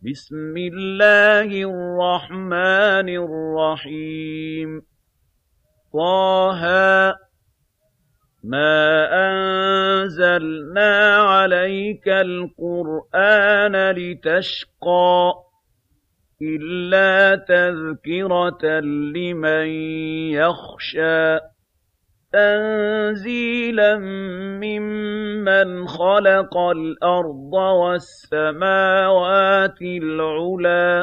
بسم الله الرحمن الرحيم طه ما أنزلنا عليك القرآن لتشقى إلا تذكرة لمن يخشى تنزيلا ممن خلق الأرض والسماوات العلى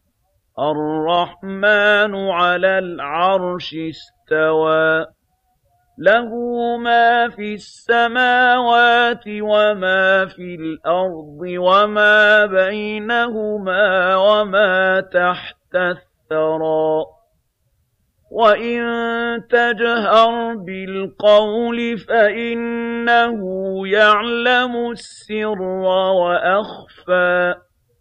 الرحمن على العرش استوى له ما في السماوات وما في الأرض وما بينهما وما تحت الثرى وإن تجهر بالقول فإنه يعلم السر وأخفى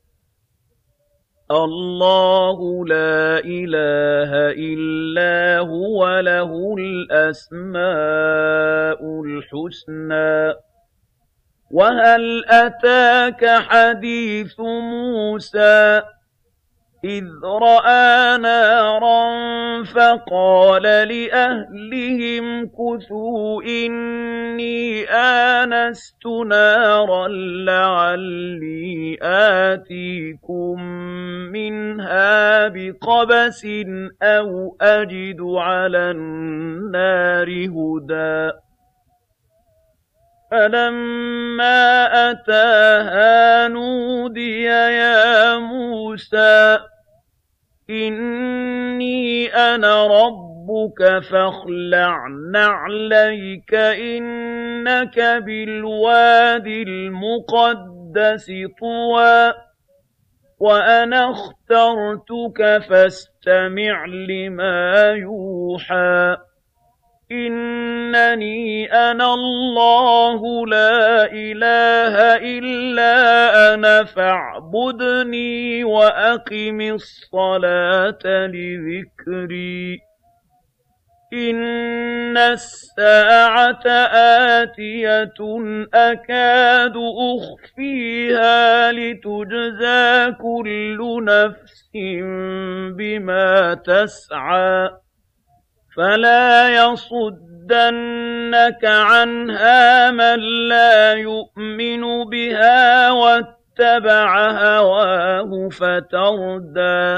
الله لا إله إلا هو له الأسماء الحسنى وهل أتاك حديث موسى إذ رأى نارا فقال لأهلهم كثوا إني آنست نارا لعلي آتيكم منها بقبس أو أجد على النار هدى فلما أتاها نودي يا موسى إني أنا ربك فاخلع نعليك إنك بالوادي المقدس طوى وأنا اخترتك فاستمع لما يوحى إنني أنا الله لا إله إلا أنا فاعبدني وأقم الصلاة لذكري إن الساعة آتية أكاد أخفيها لتجزى كل نفس بما تسعى فلا يصدنك عنها من لا يؤمن بها واتبع هواه فتردى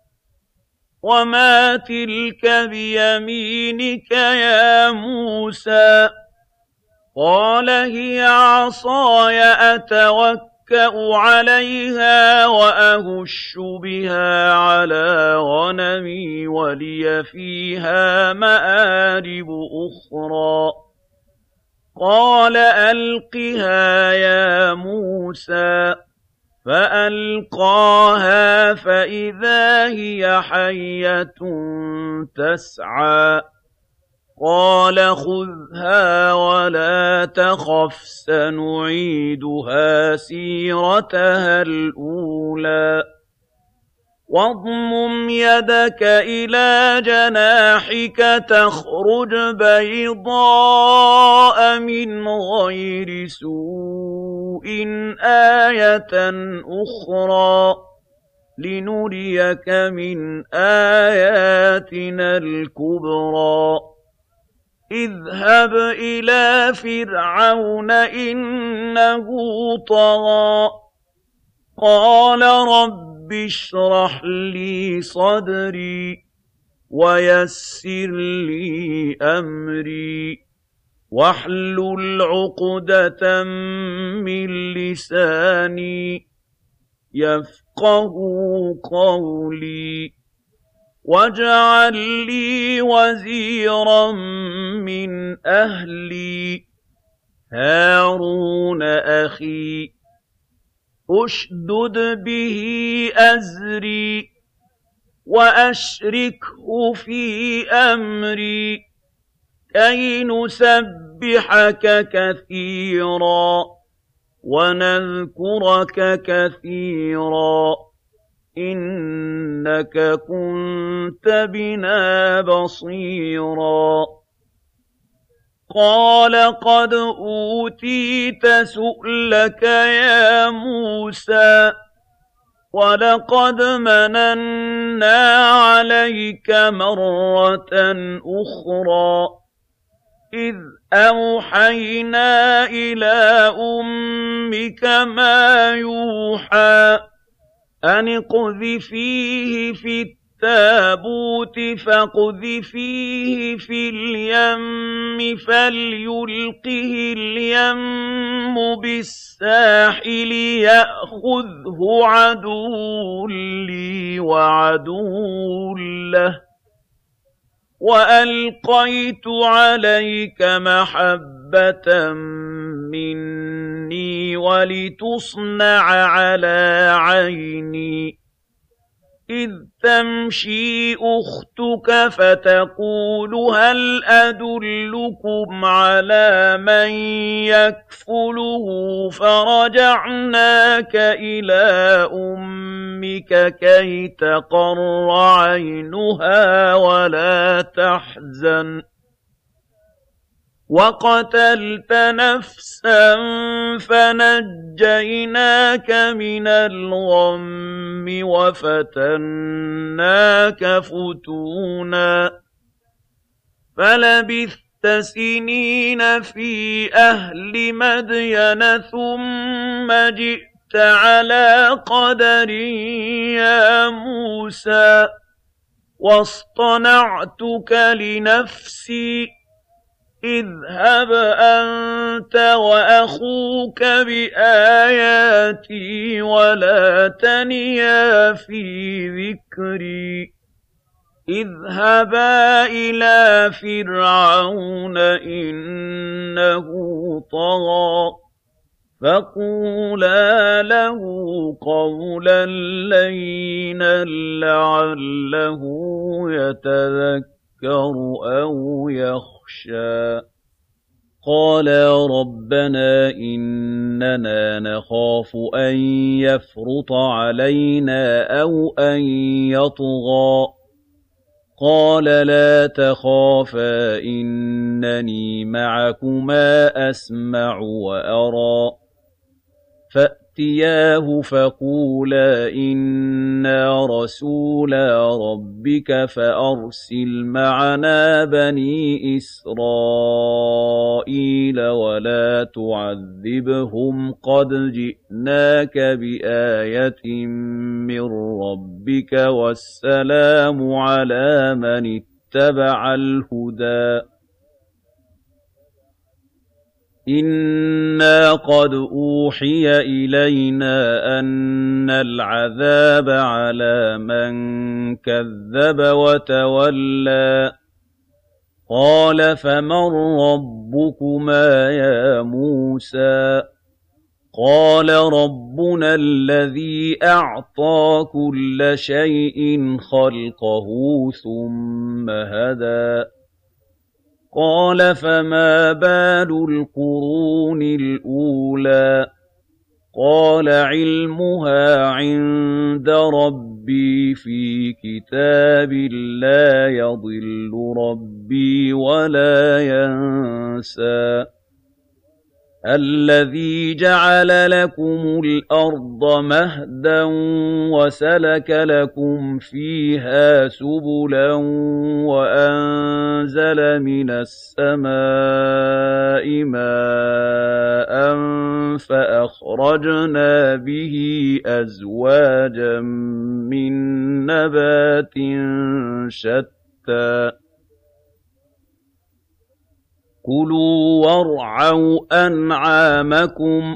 وما تلك بيمينك يا موسى قال هي عصاي أتوكأ عليها وأهش بها على غنمي ولي فيها مآرب أخرى قال ألقها يا موسى فألقاها فإذا هي حية تسعى قال خذها ولا تخف سنعيدها سيرتها الأولى واضمم يدك إلى جناحك تخرج بيضاء من غير سوء آية أخرى لنريك من آياتنا الكبرى اذهب إلى فرعون إنه طغى قال رب اشرح لي صدري ويسر لي أمري واحلل عقدة من لساني يفقه قولي واجعل لي وزيرا من أهلي هارون أخي أشدد به أزري وأشركه في أمري كي نسبحك كثيرا ونذكرك كثيرا إنك كنت بنا بصيرا قال قد أوتيت سؤلك يا موسى وَلَقَدْ مَنَنَّا عَلَيْكَ مَرَّةً أُخْرَىٰ إِذْ أَوْحَيْنَا إِلَىٰ أُمِّكَ مَا يُوحَىٰ أَنِ اقْذِفِيهِ فِي التَّابُوتِ فَاقْذِفِيهِ فِي الْيَمِّ فَلْيُلْقِهِ الْيَمُّ بِالسَّاحِلِ يَأْخُذْهُ عَدُوٌّ لِّي وَعَدُوٌّ لَّهُ وَأَلْقَيْتُ عَلَيْكَ مَحَبَّةً مِّنِّي وَلِتُصْنَعَ عَلَىٰ عَيْنِي إِذْ تَمْشِي أُخْتُكَ فَتَقُولُ هَلْ أَدُلُّكُمْ عَلَىٰ مَن يَكْفُلُهُ فَرَجَعْنَاكَ إِلَىٰ أُمِّكَ كَيْ تَقَرَّ عَيْنُهَا وَلَا تَحْزَنَ وَقَتَلْتَ نَفْسًا فَنَجَّيْنَاكَ مِنَ الْغَمِّ وَفَتَنَّاكَ فُتُونًا فَلَبِثْتَ سِنِينَ فِي أَهْلِ مَدْيَنَ ثُمَّ جِئْتَ عَلَىٰ قَدَرٍ يَا مُوسَىٰ وَاصْطَنَعْتُكَ لِنَفْسِي اذْهَبْ أَنتَ وَأَخُوكَ بِآيَاتِي وَلَا تَنِيَا فِي ذِكْرِي اذْهَبَا إِلَىٰ فِرْعَوْنَ إِنَّهُ طَغَىٰ فَقُولَا لَهُ قَوْلًا لَّيِّنًا لَّعَلَّهُ يَتَذَكَّرُ أَوْ يَخْشَىٰ قَالَا رَبَّنَا إِنَّنَا نَخَافُ أَن يَفْرُطَ عَلَيْنَا أَوْ أَن يَطْغَىٰ قَالَ لَا تَخَافَا إِنَّنِي مَعَكُمَا أَسْمَعُ وَأَرَىٰ فَأْتِيَاهُ فَقُولَا إِنَّا رَسُولَا رَبِّكَ فَأَرْسِلْ مَعَنَا بَنِي إِسْرَائِيلَ وَلَا تُعَذِّبْهُمْ قَدْ جِئْنَاكَ بِآيَةٍ مِّن رَّبِّكَ وَالسَّلَامُ عَلَىٰ مَنِ اتَّبَعَ الْهُدَىٰ إِنَّا قَدْ أُوحِيَ إِلَيْنَا أَنَّ الْعَذَابَ عَلَىٰ مَن كَذَّبَ وَتَوَلَّىٰ قَالَ فَمَن رَّبُّكُمَا يَا مُوسَىٰ قَالَ رَبُّنَا الَّذِي أَعْطَىٰ كُلَّ شَيْءٍ خَلْقَهُ ثُمَّ هَدَىٰ قَالَ فَمَا بَالُ الْقُرُونِ الْأُولَىٰ قَالَ عِلْمُهَا عِندَ رَبِّي فِي كِتَابٍ لَّا يَضِلُّ رَبِّي وَلَا يَنسَى الَّذِي جَعَلَ لَكُمُ الْأَرْضَ مَهْدًا وَسَلَكَ لَكُمْ فِيهَا سُبُلًا وَأَنزَلَ مِنَ السَّمَاءِ مَاءً فَأَخْرَجْنَا بِهِ أَزْوَاجًا مِّن نَّبَاتٍ شَتَّىٰ كُلُوا وَارْعَوْا أَنْعَامَكُمْ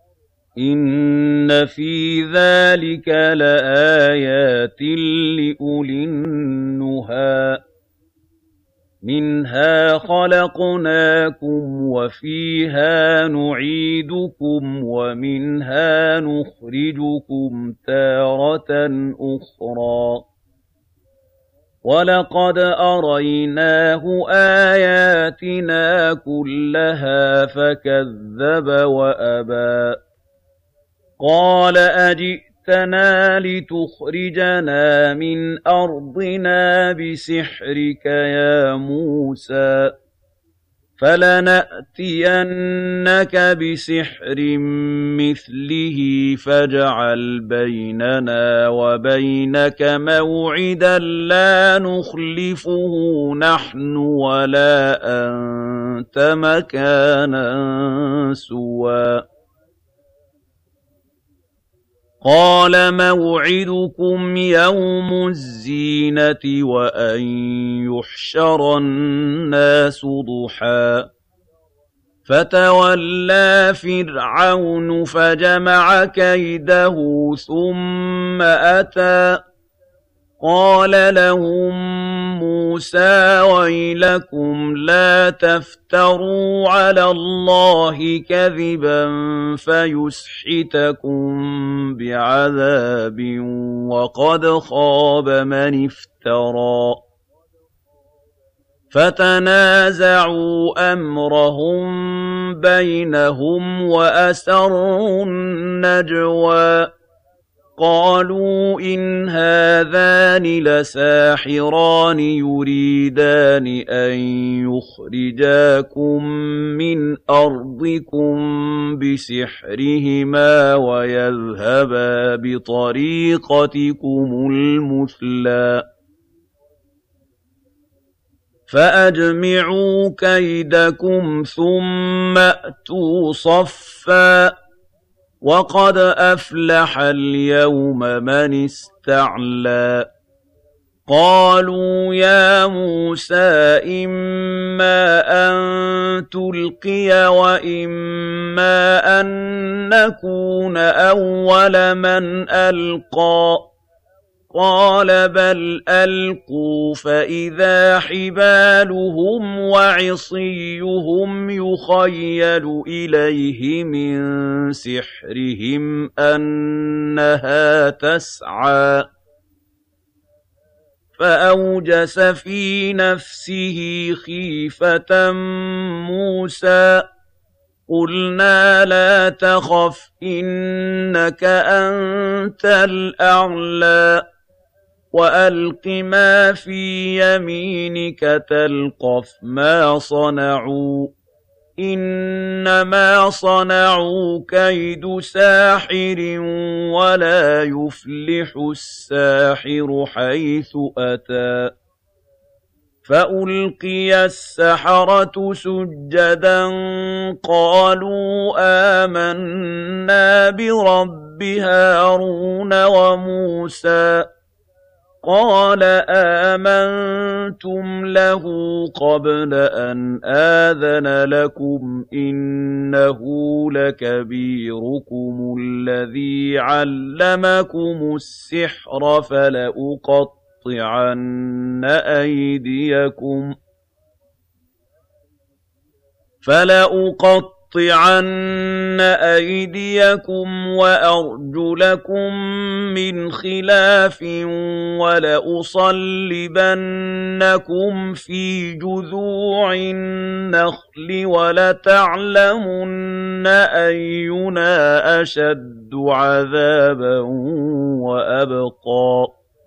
إِنَّ فِي ذَٰلِكَ لَآيَاتٍ لِّأُولِي النُّهَىٰ مِنْهَا خَلَقْنَاكُمْ وَفِيهَا نُعِيدُكُمْ وَمِنْهَا نُخْرِجُكُمْ تَارَةً أُخْرَىٰ وَلَقَدْ أَرَيْنَاهُ آيَاتِنَا كُلَّهَا فَكَذَّبَ وَأَبَىٰ قَالَ أَجِئْتَنَا لِتُخْرِجَنَا مِنْ أَرْضِنَا بِسِحْرِكَ يَا مُوسَىٰ فَلَنَأْتِيَنَّكَ بِسِحْرٍ مِّثْلِهِ فَاجْعَلْ بَيْنَنَا وَبَيْنَكَ مَوْعِدًا لَّا نُخْلِفُهُ نَحْنُ وَلَا أَنتَ مَكَانًا سُوًى قَالَ مَوْعِدُكُمْ يَوْمُ الزِّينَةِ وَأَن يُحْشَرَ النَّاسُ ضُحًى فَتَوَلَّىٰ فِرْعَوْنُ فَجَمَعَ كَيْدَهُ ثُمَّ أَتَىٰ قَالَ لَهُم مُّوسَىٰ وَيْلَكُمْ لَا تَفْتَرُوا عَلَى اللَّهِ كَذِبًا فَيُسْحِتَكُم بِعَذَابٍ وَقَدْ خَابَ مَنِ افْتَرَىٰ فَتَنَازَعُوا أَمْرَهُم بَيْنَهُمْ وَأَسَرُّوا النَّجْوَىٰ قَالُوا إِنْ هَٰذَانِ لَسَاحِرَانِ يُرِيدَانِ أَن يُخْرِجَاكُم مِّنْ أَرْضِكُم بِسِحْرِهِمَا وَيَذْهَبَا بِطَرِيقَتِكُمُ الْمُثْلَىٰ فَأَجْمِعُوا كَيْدَكُمْ ثُمَّ ائْتُوا صَفًّا وَقَدْ أَفْلَحَ الْيَوْمَ مَنِ اسْتَعْلَىٰ قَالُوا يَا مُوسَىٰ إِمَّا أَن تُلْقِيَ وَإِمَّا أَن نَّكُونَ أَوَّلَ مَنْ أَلْقَىٰ قَالَ بَلْ أَلْقُوا فَإِذَا حِبَالُهُمْ وَعِصِيُّهُمْ يُخَيَّلُ إِلَيْهِ مِن سِحْرِهِمْ أَنَّهَا تَسْعَىٰ فَأَوْجَسَ فِي نَفْسِهِ خِيفَةً مُّوسَىٰ قُلْنَا لَا تَخَفْ إِنَّكَ أَنتَ الْأَعْلَىٰ وَأَلْقِ مَا فِي يَمِينِكَ تَلْقَفْ مَا صَنَعُوا إِنَّمَا صَنَعُوا كَيْدُ سَاحِرٍ وَلَا يُفْلِحُ السَّاحِرُ حَيْثُ أَتَىٰ فَأُلْقِيَ السَّحَرَةُ سُجَّدًا قَالُوا آمَنَّا بِرَبِّ هَارُونَ وَمُوسَىٰ قَالَ آمَنتُمْ لَهُ قَبْلَ أَنْ آذَنَ لَكُمْ إِنَّهُ لَكَبِيرُكُمُ الَّذِي عَلَّمَكُمُ السِّحْرَ فَلَأُقَطِّعَنَّ أَيْدِيَكُمْ وَأَرْجُلَكُم مِّنْ خِلَافٍ وَلَأُصَلِّبَنَّكُمْ فِي جُذُوعِ النَّخْلِ وَلَتَعْلَمُنَّ أَيُّنَا أَشَدُّ عَذَابًا وَأَبْقَىٰ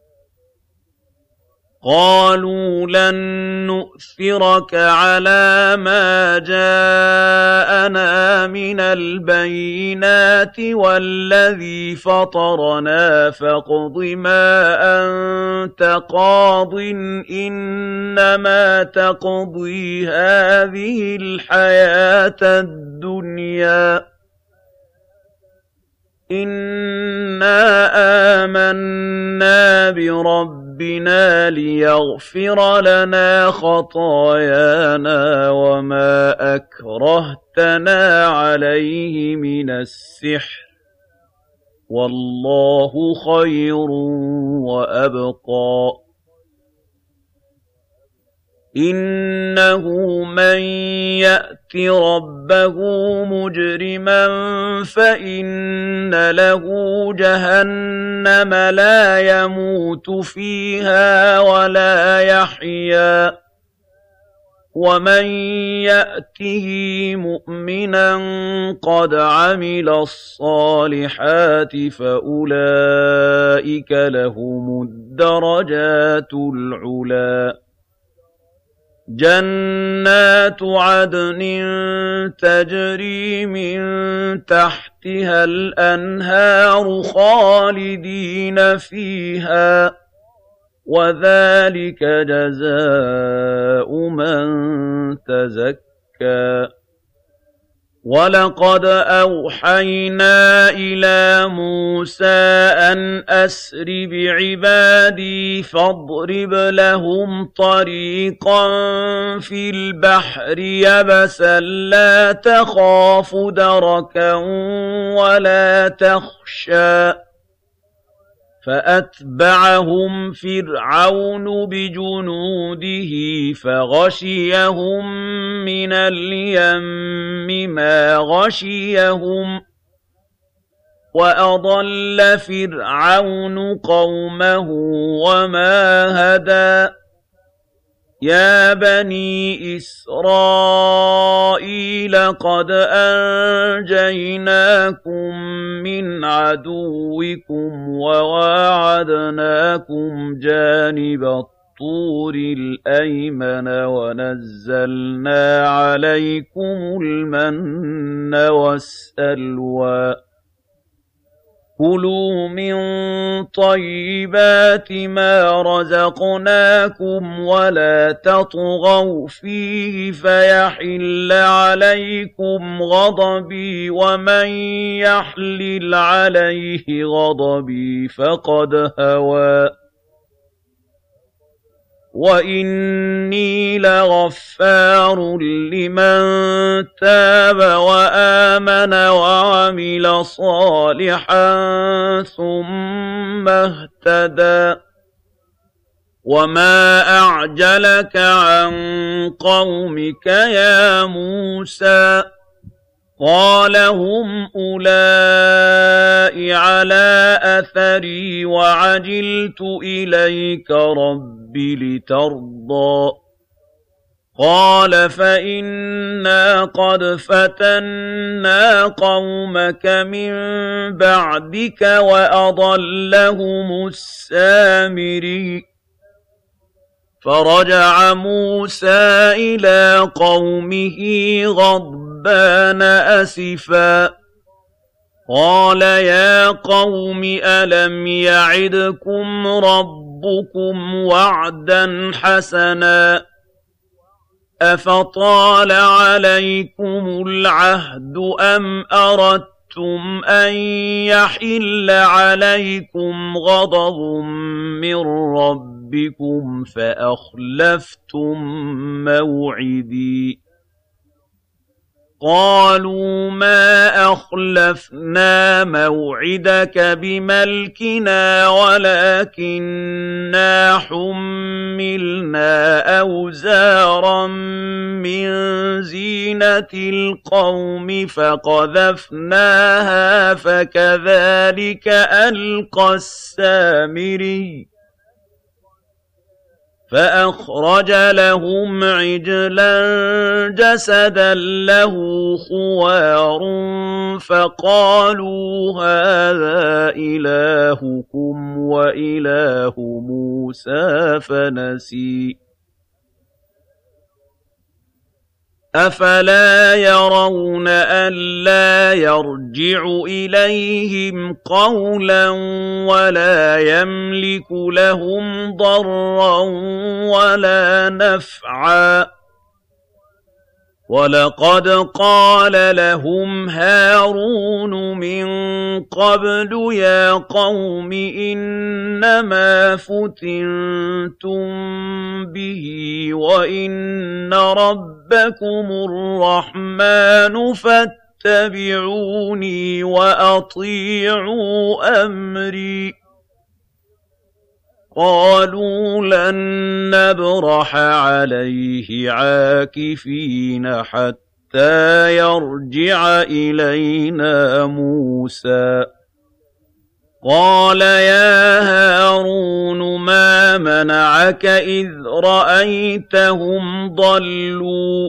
قَالُوا لَن نُّؤْثِرَكَ عَلَىٰ مَا جَاءَنَا مِنَ الْبَيِّنَاتِ وَالَّذِي فَطَرَنَا فَاقْضِ مَا أَنتَ قَاضٍ إِنَّمَا تَقْضِي هَٰذِهِ الْحَيَاةَ الدُّنْيَا إِنَّا آمَنَّا بِرَبِّنَا لِيَغْفِرَ لَنَا خَطَايَانَا وَمَا أَكْرَهْتَنَا عَلَيْهِ مِنَ السِّحْرِ وَاللَّهُ خَيْرٌ وَأَبْقَىٰ إِنَّهُ مَن يَأْتِ رَبَّهُ مُجْرِمًا فَإِنَّ لَهُ جَهَنَّمَ لَا يَمُوتُ فِيهَا وَلَا يَحْيَىٰ وَمَن يَأْتِهِ مُؤْمِنًا قَدْ عَمِلَ الصَّالِحَاتِ فَأُولَٰئِكَ لَهُمُ الدَّرَجَاتُ الْعُلَىٰ جَنَّاتُ عَدْنٍ تَجْرِي مِن تَحْتِهَا الْأَنْهَارُ خَالِدِينَ فِيهَا ۚ وَذَٰلِكَ جَزَاءُ مَن تَزَكَّىٰ. وَلَقَدْ أَوْحَيْنَا إِلَىٰ مُوسَىٰ أَنْ أَسْرِ بِعِبَادِي فَاضْرِبْ لَهُمْ طَرِيقًا فِي الْبَحْرِ يَبَسًا لَّا تَخَافُ دَرَكًا وَلَا تَخْشَىٰ. فَأَتْبَعَهُمْ فِرْعَوْنُ بِجُنُودِهِ فَغَشِيَهُم مِّنَ الْيَمِّ مَا غَشِيَهُمْ ۚ وَأَضَلَّ فِرْعَوْنُ قَوْمَهُ وَمَا هَدَىٰ. يَا بَنِي إِسْرَائِيلَ قَدْ أَنجَيْنَاكُم مِّنْ عَدُوِّكُمْ وَوَاعَدْنَاكُمْ جَانِبَ الطُّورِ الْأَيْمَنَ وَنَزَّلْنَا عَلَيْكُمُ الْمَنَّ وَالسَّلْوَىٰ. كُلُوا مِن طَيِّبَاتِ مَا رَزَقْنَاكُمْ وَلَا تَطْغَوْا فِيهِ فَيَحِلَّ عَلَيْكُمْ غَضَبِي، وَمَن يَحْلِلْ عَلَيْهِ غَضَبِي فَقَدْ هَوَىٰ. وَإِنِّي لَغَفَّارٌ لِّمَن تَابَ وَآمَنَ وَعَمِلَ صَالِحًا ثُمَّ اهْتَدَىٰ. وَمَا أَعْجَلَكَ عَن قَوْمِكَ يَا مُوسَىٰ. قَالَ هُمْ أُولَاءِ عَلَىٰ أَثَرِي وَعَجِلْتُ إِلَيْكَ رَبِّ لِتَرْضَىٰ. قَالَ فَإِنَّا قَدْ فَتَنَّا قَوْمَكَ مِن بَعْدِكَ وَأَضَلَّهُمُ السَّامِرِيُّ. فَرَجَعَ مُوسَىٰ إِلَىٰ قَوْمِهِ غَضْبَانَ أَسِفًا. قَالَ يَا قَوْمِ أَلَمْ يَعِدْكُمْ رَبُّكُمْ وَعْدًا حَسَنًا أَفَطَالَ عَلَيْكُمُ الْعَهْدُ أَمْ أَرَدتُّمْ أَن يَحِلَّ عَلَيْكُمْ غَضَبٌ مِّن رَّبِّكُمْ فَأَخْلَفْتُم مَّوْعِدِي. قَالُوا مَا أَخْلَفْنَا مَوْعِدَكَ بِمَلْكِنَا وَلَٰكِنَّا حُمِّلْنَا أَوْزَارًا مِّن زِينَةِ الْقَوْمِ فَقَذَفْنَاهَا فَكَذَٰلِكَ أَلْقَى السَّامِرِيُّ. فَأَخْرَجَ لَهُمْ عِجْلًا جَسَدًا لَّهُ خُوَارٌ فَقَالُوا هَٰذَا إِلَٰهُكُمْ وَإِلَٰهُ مُوسَىٰ فَنَسِيَ. أَفَلَا يَرَوْنَ أَلَّا يَرْجِعُ إِلَيْهِمْ قَوْلًا وَلَا يَمْلِكُ لَهُمْ ضَرًّا وَلَا نَفْعًا. وَلَقَدْ قَالَ لَهُمْ هَارُونُ مِن قَبْلُ يَا قَوْمِ إِنَّمَا فُتِنتُم بِهِ وَإِنَّ رَبَّكُمُ الرَّحْمَٰنُ فَاتَّبِعُونِي وَأَطِيعُوا أَمْرِي. قَالُوا لَن نَّبْرَحَ عَلَيْهِ عَاكِفِينَ حَتَّىٰ يَرْجِعَ إِلَيْنَا مُوسَىٰ. قَالَ يَا هَارُونُ مَا مَنَعَكَ إِذْ رَأَيْتَهُمْ ضَلُّوا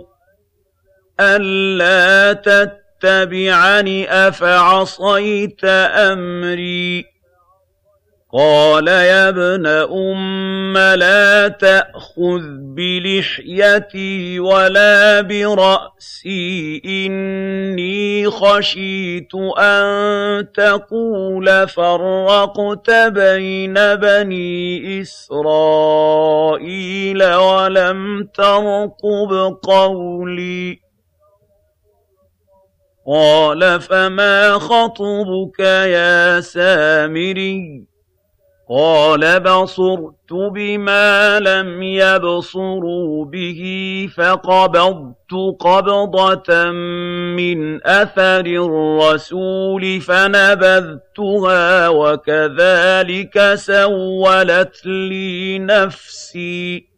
أَلَّا تَتَّبِعَنِ أَفَعَصَيْتَ أَمْرِي. قَالَ يَا ابْنَ أُمَّ لَا تَأْخُذْ بلحيتي ولا برأسي إني خشيت أن تقول فرقت بين بني إسرائيل ولم ترقب قولي قال فما خطبك يا سامري قال بصرت بما لم يبصروا به فقبضت قبضة من أثر الرسول فنبذتها وكذلك سولت لي نفسي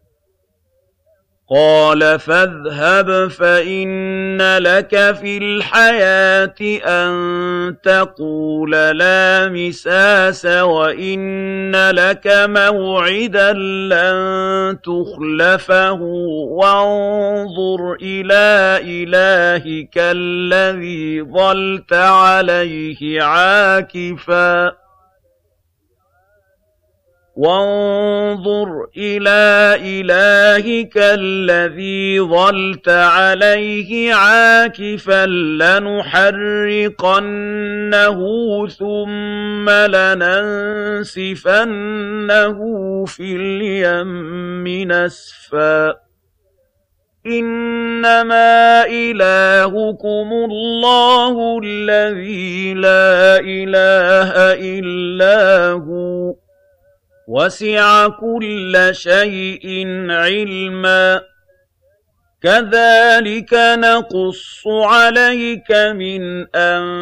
قال فاذهب فإن لك في الحياة أن تقول لا مساس وإن لك موعدا لن تخلفه وانظر إلى إلهك الذي ظلت عليه عاكفا وانظر إلى إلهك الذي ظلت عليه عاكفا لنحرقنه ثم لننسفنه في اليم نسفا إنما إلهكم الله الذي لا إله إلا هو وسع كل شيء علما كذلك نقص عليك من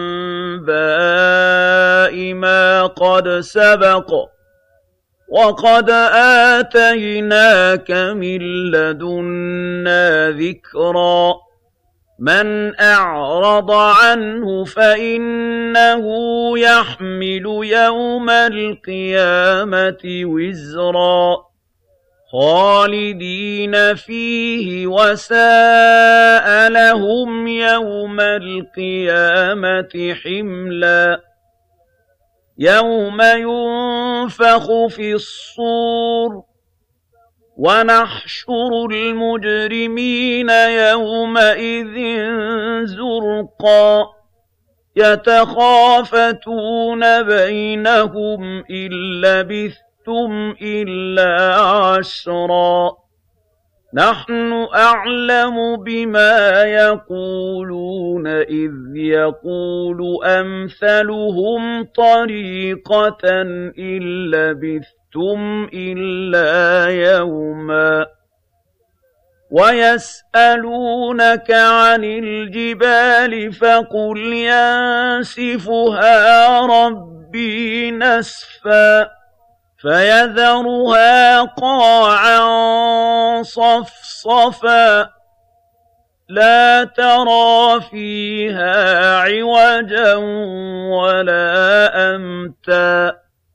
أنباء ما قد سبق وقد آتيناك من لدنا ذكرا من أعرض عنه فإنه يحمل يوم القيامة وزرا خالدين فيه وساء لهم يوم القيامة حملا يوم ينفخ في الصور ونحشر المجرمين يومئذ زرقا يتخافتون بينهم إن لبثتم إلا عشرا نحن أعلم بما يقولون إذ يقول أمثلهم طريقة إن لبثتم إلا يوما ويسألونك عن الجبال فقل ينسفها ربي نسفا فيذرها قاعا صفصفا لا ترى فيها عوجا ولا أمتا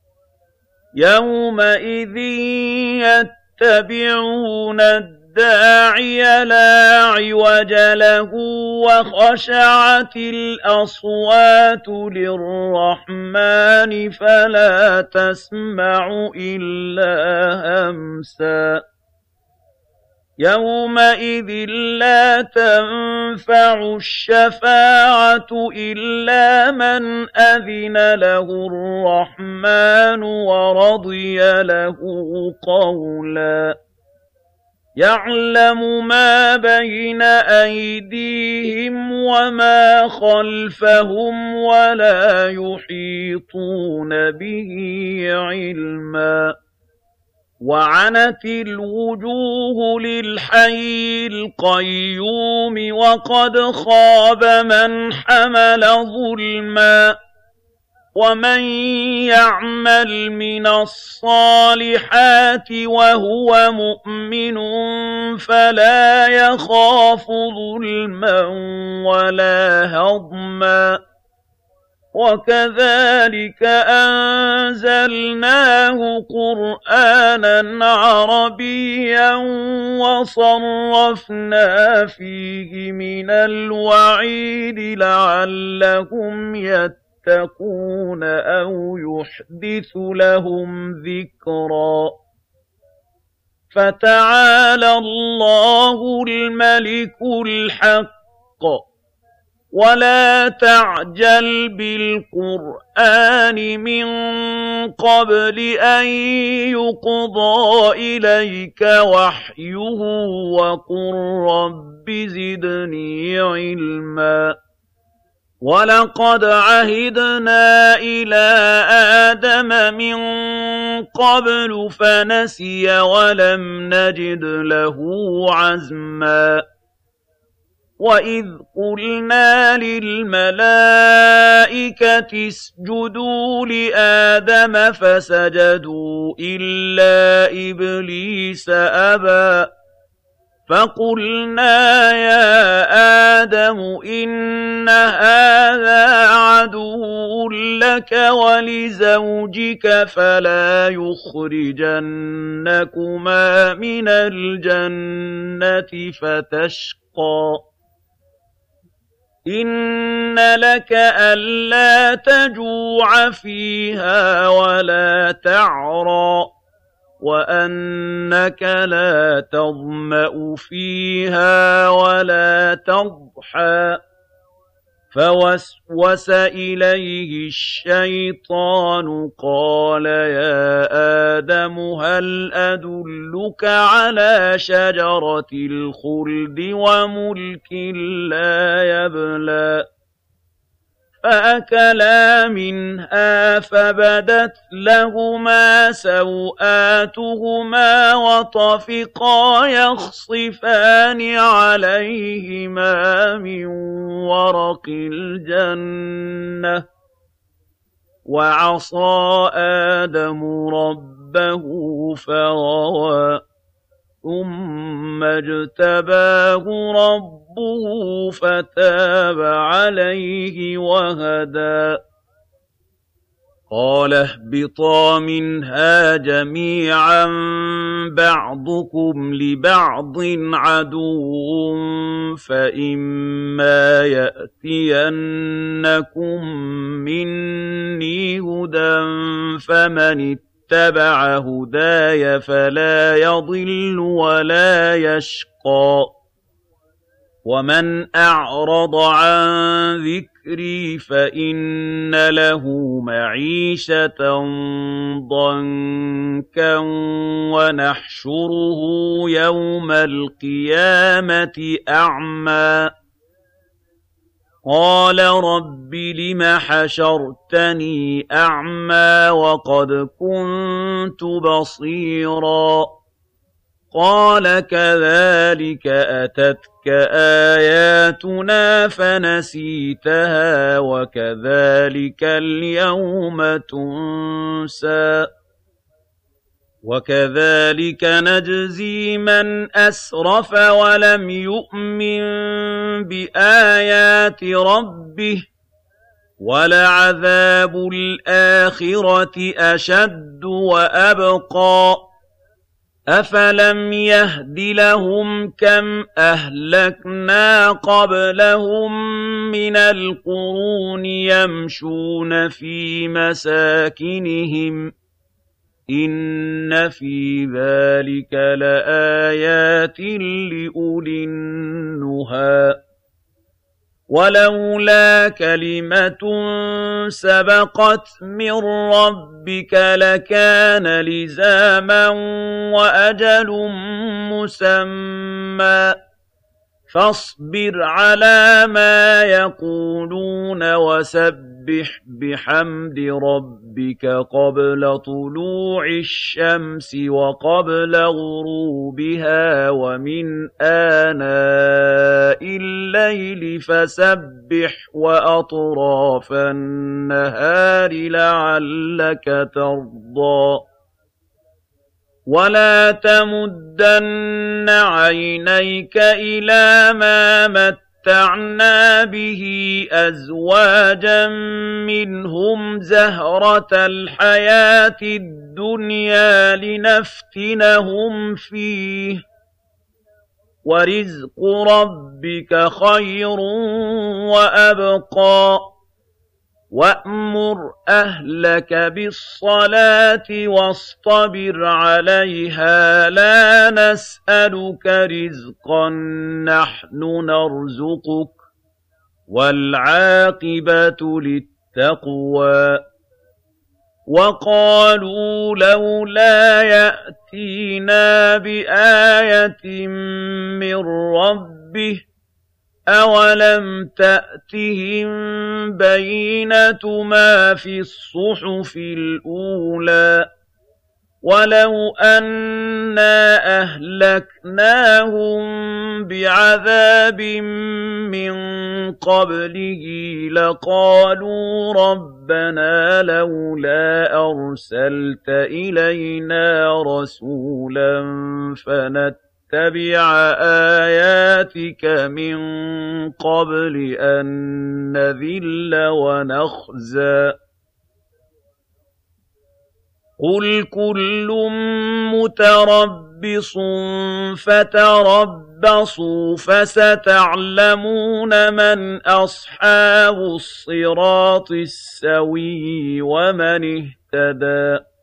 يومئذ يتبعون الداعي لا عوج له وخشعت الأصوات للرحمن فلا تسمع إلا همسا يومئذ لا تنفع الشفاعة إلا من أذن له الرحمن ورضي له قولا يعلم ما بين أيديهم وما خلفهم ولا يحيطون به علما وعنت الوجوه للحي القيوم وقد خاب من حمل ظلما ومن يعمل من الصالحات وهو مؤمن فلا يخاف ظلما ولا هضما وكذلك أنزلناه قرآنا عربيا وصرفنا فيه من الوعيد لعلهم يتقون أو يحدث لهم ذكرا فَتَعَالَى اللَّهُ الْمَلِكُ الْحَقُّ وَلَا تَعْجَلْ بِالْقُرْآنِ مِن قَبْلِ أَن يُقْضَىٰ إِلَيْكَ وَحْيُهُ وَقُل رَّبِّ زِدْنِي عِلْمًا وَلَقَدْ عَهِدْنَا إِلَىٰ آدَمَ مِن قَبْلُ فَنَسِيَ وَلَمْ نَجِدْ لَهُ عَزْمًا وَإِذْ قُلْنَا لِلْمَلَائِكَةِ اسْجُدُوا لِآدَمَ فَسَجَدُوا إِلَّا إِبْلِيسَ أَبَىٰ فَقُلْنَا يَا آدَمُ إِنَّ هَٰذَا عَدُوٌّ لَّكَ وَلِزَوْجِكَ فَلَا يُخْرِجَنَّكُمَا مِنَ الْجَنَّةِ فَتَشْقَىٰ إِنَّ لَكَ أَلَّا تَجُوعَ فِيهَا وَلَا تَعْرَىٰ وَأَنَّكَ لَا تَظْمَأُ فِيهَا وَلَا تَضْحَىٰ فَوَسْوَسَ إِلَيْهِ الشَّيْطَانُ قَالَ يَا آدَمُ هَلْ أَدُلُّكَ عَلَىٰ شَجَرَةِ الْخُلْدِ وَمُلْكٍ لَّا يَبْلَىٰ فَأَكَلَا مِنْهَا فَبَدَتْ لَهُمَا سَوْآتُهُمَا وَطَفِقَا يَخْصِفَانِ عَلَيْهِمَا مِن وَرَقِ الْجَنَّةِ وَعَصَىٰ آدَمُ رَبَّهُ فَغَوَىٰ ثُمَّ اجْتَبَاهُ رَبُّهُ فَتَابَ عَلَيْهِ وَهَدَىٰ قَالَ اهْبِطَا مِنْهَا جَمِيعًا بَعْضُكُمْ لِبَعْضٍ عَدُوٌّ فَإِمَّا يَأْتِيَنَّكُم مِّنِّي هُدًى فَمَنِ اتَّبَعَ هُدَايَ فَلَا يَضِلُّ وَلَا يَشْقَىٰ وَمَنْ أَعْرَضَ عَن ذِكْرِي فَإِنَّ لَهُ مَعِيشَةً ضَنكًا وَنَحْشُرُهُ يَوْمَ الْقِيَامَةِ أَعْمَىٰ قَالَ رَبِّ لِمَ حَشَرْتَنِي أَعْمَىٰ وَقَدْ كُنتُ بَصِيرًا قَالَ كَذَٰلِكَ أَتَتْكَ آيَاتُنَا فَنَسِيتَهَا وَكَذَٰلِكَ الْيَوْمَ تُنسَىٰ وَكَذَٰلِكَ نَجْزِي مَنْ أَسْرَفَ وَلَمْ يُؤْمِن بِآيَاتِ رَبِّهِ وَلَعَذَابُ الْآخِرَةِ أَشَدُّ وَأَبْقَىٰ أَفَلَمْ يَهْدِ لَهُمْ كَمْ أَهْلَكْنَا قَبْلَهُم مِّنَ الْقُرُونِ يَمْشُونَ فِي مَسَاكِنِهِمْ إِنَّ فِي ذَلِكَ لَآيَاتٍ لِّأُولِي النُّهَىٰ وَلَوْلَا كَلِمَةٌ سَبَقَتْ مِن رَّبِّكَ لَكَانَ لِزَامًا وَأَجَلٌ مُّسَمًّى فَاصْبِرْ عَلَىٰ مَا يَقُولُونَ وَسَبِّحْ بِحَمْدِ رَبِّكَ قَبْلَ طُلُوعِ الشَّمْسِ وَقَبْلَ غُرُوبِهَا وَمِنْ آنَاءِ اللَّيْلِ فَسَبِّحْ وَأَطْرَافَ النَّهَارِ لَعَلَّكَ تَرْضَىٰ وَلَا تَمُدَّنَّ عَيْنَيْكَ إِلَىٰ مَا مَتَّعْنَا بِهِ أَزْوَاجًا مِّنْهُمْ زَهْرَةَ الْحَيَاةِ الدُّنْيَا لِنَفْتِنَهُمْ فِيهِ وَرِزْقُ رَبِّكَ خَيْرٌ وَأَبْقَىٰ وَأْمُرْ أَهْلَكَ بِالصَّلَاةِ وَاصْطَبِرْ عَلَيْهَا لَا نَسْأَلُكَ رِزْقًا نَّحْنُ نَرْزُقُكَ ۗ وَالْعَاقِبَةُ لِلتَّقْوَىٰ وَقَالُوا لَوْلَا يَأْتِينَا بِآيَةٍ مِّن رَّبِّهِ ۚ أَوَلَمْ تَأْتِهِم بَيِّنَةُ مَا فِي الصُّحُفِ الْأُولَىٰ ۚ وَلَوْ أَنَّا أَهْلَكْنَاهُم بِعَذَابٍ مِّن قَبْلِهِ لَقَالُوا رَبَّنَا لَوْلَا أَرْسَلْتَ إِلَيْنَا رَسُولًا فَنَتَّبِعَ آيَاتِكَ مِن قَبْلِ أَن نَّذِلَّ وَنَخْزَىٰ ۚ قُلْ كُلٌّ مُّتَرَبِّصٌ فَتَرَبَّصُوا فَسَتَعْلَمُونَ مَنْ أَصْحَابُ الصِّرَاطِ السَّوِيِّ وَمَنِ اهْتَدَىٰ